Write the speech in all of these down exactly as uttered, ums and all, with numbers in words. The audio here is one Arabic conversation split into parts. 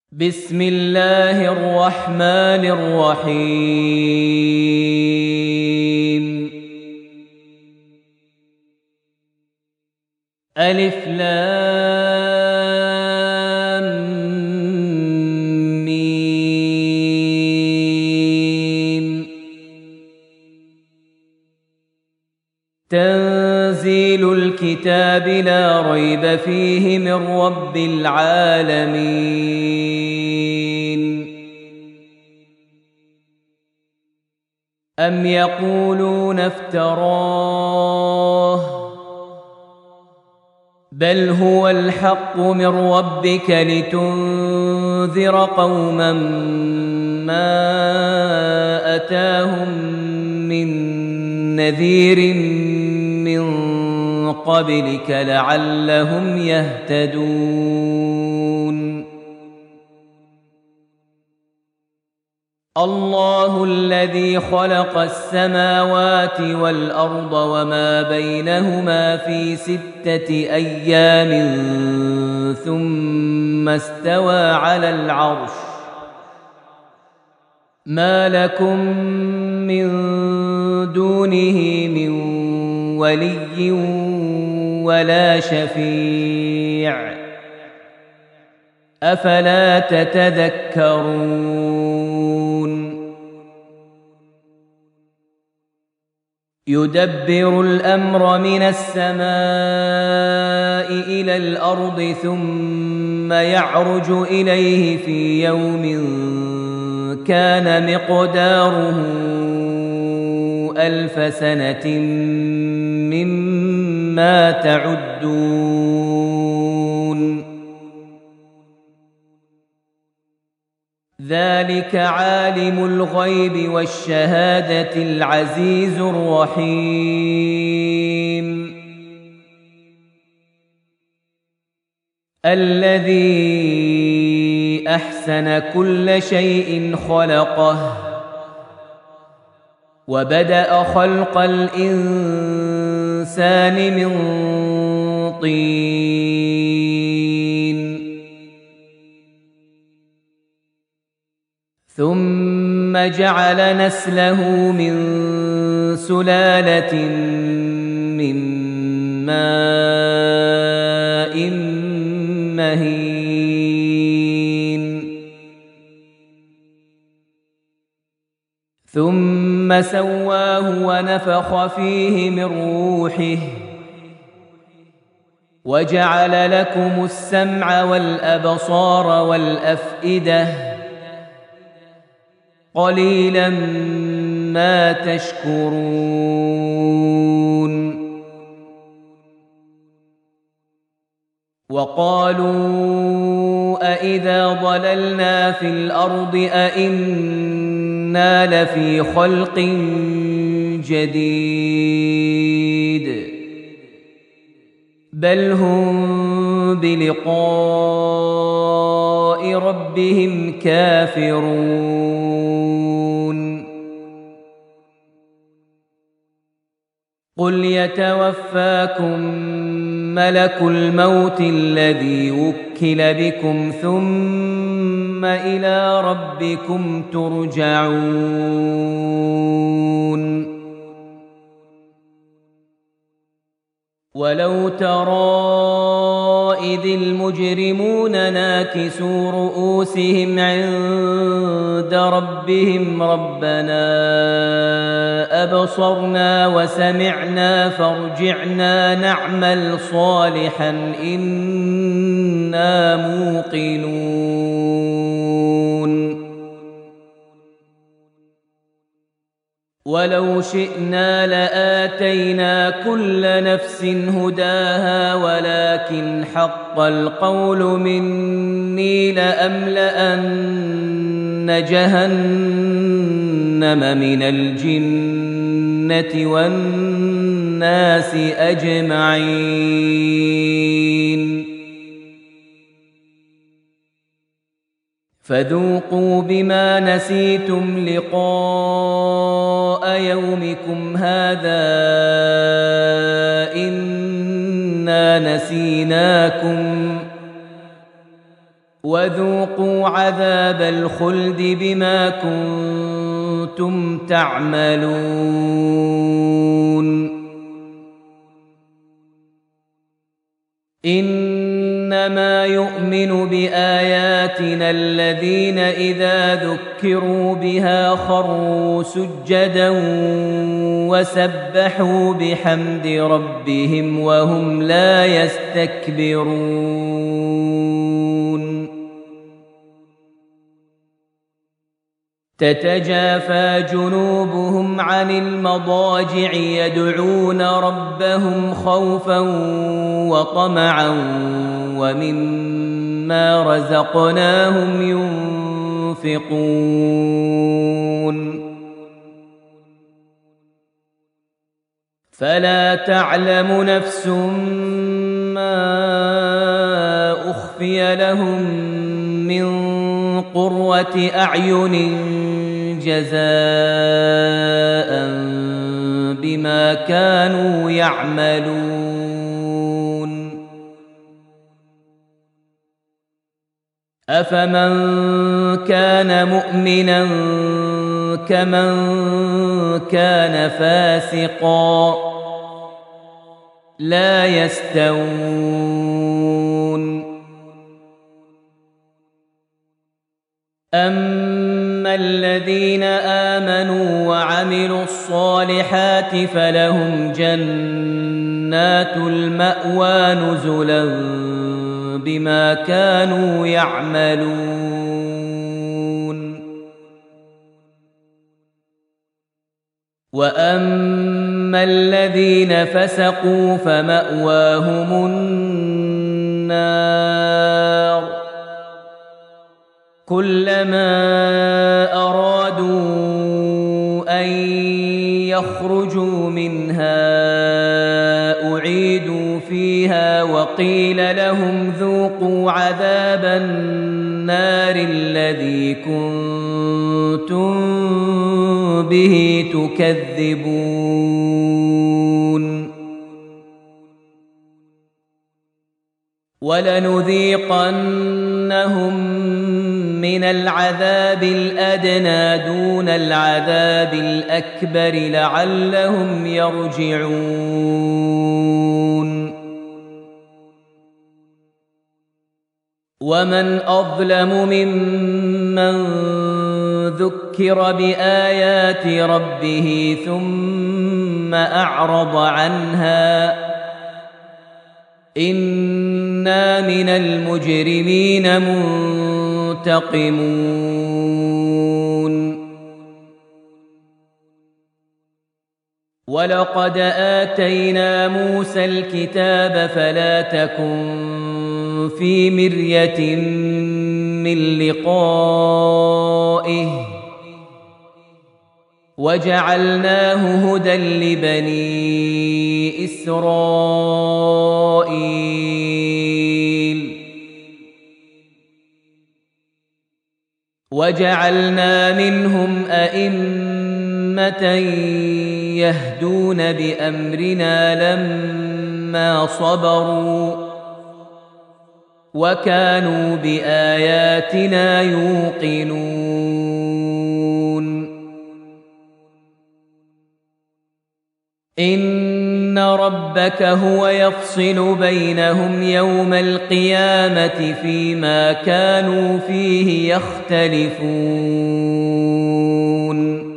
بسم الله الرحمن الرحيم. ألف لام ميم. تنزيل الكتاب لا ريب فيه من رب العالمين. أم يقولون افتراه بل هو الحق من ربك لتنذر قوما ما أتاهم من نذير من قبلك لعلهم يهتدون. الله الذي خلق السماوات والأرض وما بينهما في ستة أيام ثم استوى على العرش. ما لكم من دونه من ولي ولا شفيع أفلا تتذكرون. يدبر الأمر من السماء إلى الأرض ثم يعرج إليه في يوم كان مقداره ألف سنة مما تعدون. ذلك عالم الغيب والشهادة العزيز الرحيم. الذي أحسن كل شيء خلقه وبدأ خلق الإنسان من طين ثم جعل نسله من سلالة من ماء مهين ثم سواه ونفخ فيه من روحه وجعل لكم السمع والأبصار والأفئدة قليلا ما تشكرون. وقالوا أإذا ضللنا في الأرض أإنا لفي خلق جديد بل هم بلقاء ربهم كافرون. قل يتوفاكم ملك الموت الذي وكل بكم ثم إلى ربكم ترجعون. ولو ترى إذ المجرمون ناكسوا رؤوسهم عند ربهم ربنا أبصرنا وسمعنا فارجعنا نعمل صالحا إنا موقنون. ولو شئنا لآتينا كل نفس هداها ولكن حق القول مني لأملأن جهنم من الجنة والناس أجمعين. فذوقوا بما نسيتم لقاء يومكم هذا إنا نسيناكم وذوقوا عذاب الخلد بما كنتم تعملون إنما يؤمن بآياتنا الذين إذا ذكروا بها خروا سجدا وسبحوا بحمد ربهم وهم لا يستكبرون تتجافى جنوبهم عن المضاجع يدعون ربهم خوفا وطمعا ومما رزقناهم ينفقون فلا تعلم نفس ما أخفي لهم من قرة أعين جزاء بما كانوا يعملون أفمن كان مؤمنا كمن كان فاسقا لا يستوون أما الذين آمنوا وعملوا الصالحات فلهم جنات المأوى نزلا بما كانوا يعملون وأما الذين فسقوا فمأواهم النار كلما أرادوا أن يخرجوا منها أعيدوا فيها وقيل لهم ذوقوا عذاب النار الذي كنتم به تكذبون ولنذيقنهم من العذاب الأدنى دون العذاب الأكبر لعلهم يرجعون ومن أظلم ممن ذكر بآيات ربه ثم أعرض عنها إنا من المجرمين منتقمون ولقد آتينا موسى الكتاب فلا تكن في مرية من لقائه وجعلناه هدى لبني إسرائيل وجعلنا منهم أئمة يهدون بأمرنا لما صبروا وكانوا بآياتنا يوقنون إن ربك هو يفصل بينهم يوم القيامة فيما كانوا فيه يختلفون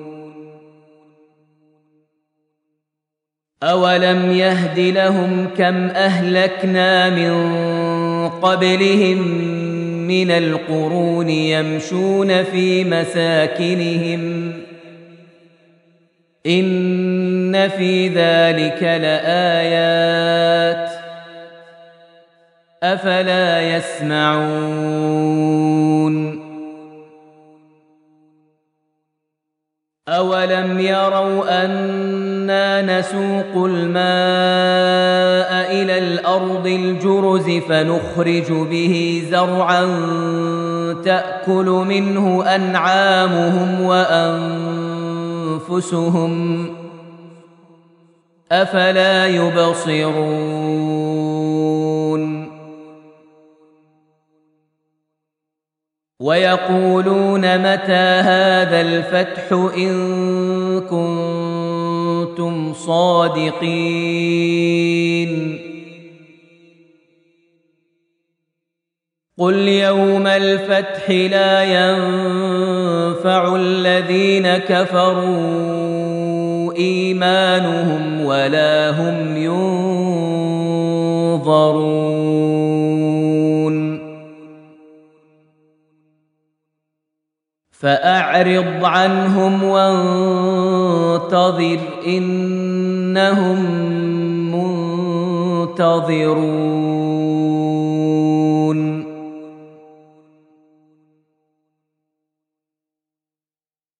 أولم يهد لهم كم أهلكنا من قبلهم من القرون يمشون في مساكنهم إن في ذلك لآيات أفلا يسمعون أولم يروا أنا نسوق الماء إلى الأرض الجرز فنخرج به زرعا تأكل منه أنعامهم وأنفسهم أفلا يبصرون ويقولون متى هذا الفتح إن كنتم صادقين قل يوم الفتح لا ينفع الذين كفروا إيمانهم ولا هم ينظرون فأعرض عنهم وانتظر إنهم منتظرون